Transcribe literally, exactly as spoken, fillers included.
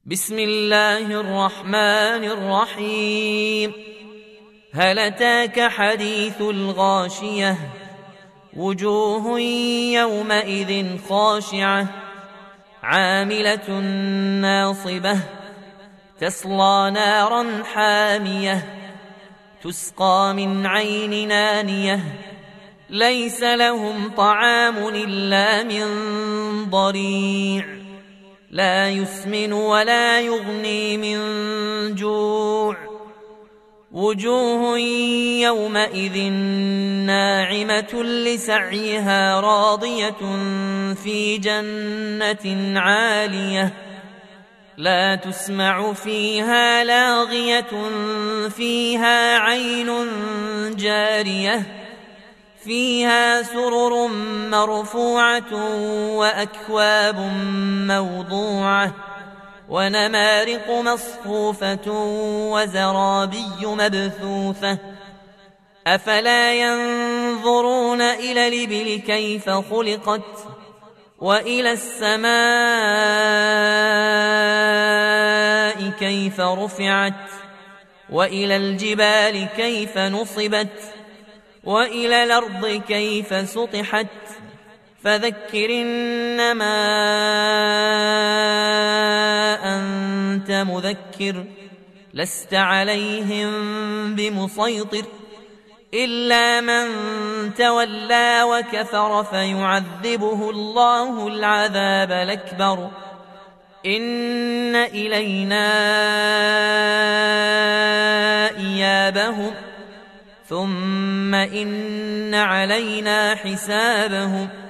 بسم الله الرحمن الرحيم. هل أتاك حديث الغاشية؟ وجوه يومئذ خاشعة عاملة ناصبة تصلى نارا حامية تسقى من عين نانية ليس لهم طعام إلا من ضريع لا يسمن ولا يغني من جوع. وجوه يومئذ ناعمة لسعيها راضية في جنة عالية لا تسمع فيها لاغية فيها عين جارية فيها سرر مرفوعة وأكواب موضوعة ونمارق مصفوفة وزرابي مبثوثة. أفلا ينظرون إلى الإبل كيف خلقت وإلى السماء كيف رفعت وإلى الجبال كيف نصبت وإلى الأرض كيف سطحت. فذكر إنما أنت مذكر لست عليهم بمسيطر إلا من تولى وكفر فيعذبه الله العذاب الأكبر. إن إلينا إيابهم ثم إن علينا حسابهم